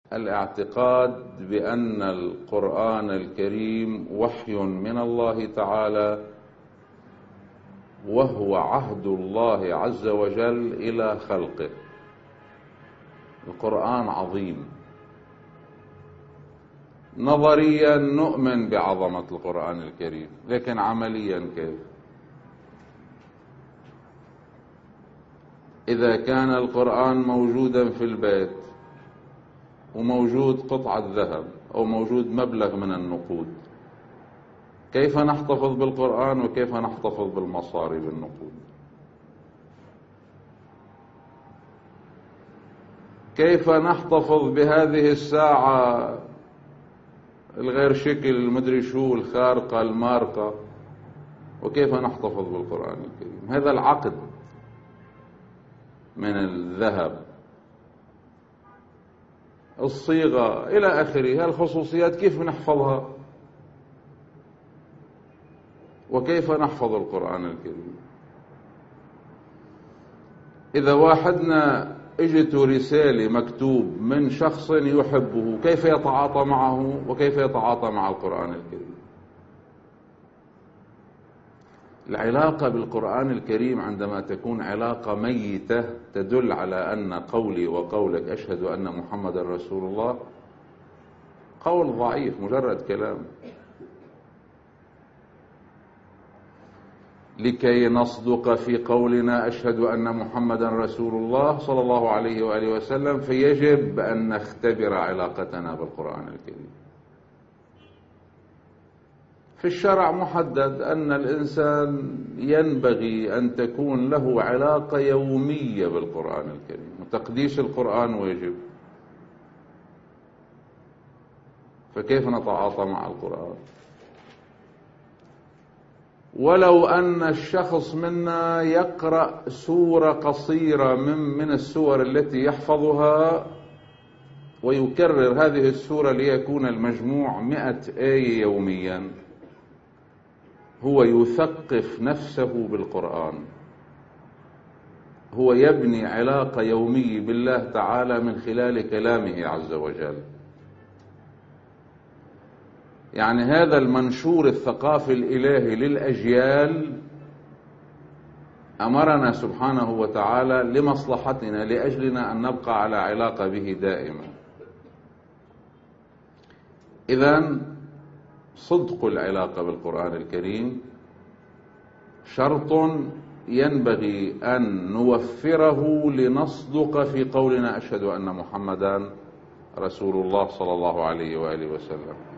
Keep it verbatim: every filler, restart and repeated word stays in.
الاعتقاد بأن القرآن الكريم وحي من الله تعالى، وهو عهد الله عز وجل إلى خلقه. القرآن عظيم. نظريا نؤمن بعظمة القرآن الكريم، لكن عمليا كيف؟ إذا كان القرآن موجودا في البيت وموجود قطعة ذهب أو موجود مبلغ من النقود، كيف نحتفظ بالقرآن وكيف نحتفظ بالمصاري بالنقود؟ كيف نحتفظ بهذه الساعة الغير شكل المدري شو الخارقة المارقة، وكيف نحتفظ بالقرآن الكريم؟ هذا العقد من الذهب، الصيغة إلى آخره، الخصوصيات كيف نحفظها؟ وكيف نحفظ القرآن الكريم؟ إذا واحدنا اجته رسالة مكتوب من شخص يحبه، كيف يتعاطى معه وكيف يتعاطى مع القرآن الكريم؟ العلاقة بالقرآن الكريم عندما تكون علاقة ميتة تدل على أن قولي وقولك أشهد أن محمد رسول الله قول ضعيف، مجرد كلام. لكي نصدق في قولنا أشهد أن محمد رسول الله صلى الله عليه وآله وسلم، فيجب أن نختبر علاقتنا بالقرآن الكريم. في الشرع محدد أن الإنسان ينبغي أن تكون له علاقة يومية بالقرآن الكريم، وتقديس القرآن واجب. فكيف نتعاطى مع القرآن؟ ولو أن الشخص منا يقرأ سورة قصيرة من من السور التي يحفظها ويكرر هذه السورة ليكون المجموع مئة آية يوميا، هو يثقف نفسه بالقرآن، هو يبني علاقة يومية بالله تعالى من خلال كلامه عز وجل. يعني هذا المنشور الثقافي الإلهي للأجيال أمرنا سبحانه وتعالى لمصلحتنا، لأجلنا أن نبقى على علاقة به دائما. إذن صدق العلاقة بالقرآن الكريم شرط ينبغي أن نوفره لنصدق في قولنا أشهد أن محمدا رسول الله صلى الله عليه وآله وسلم.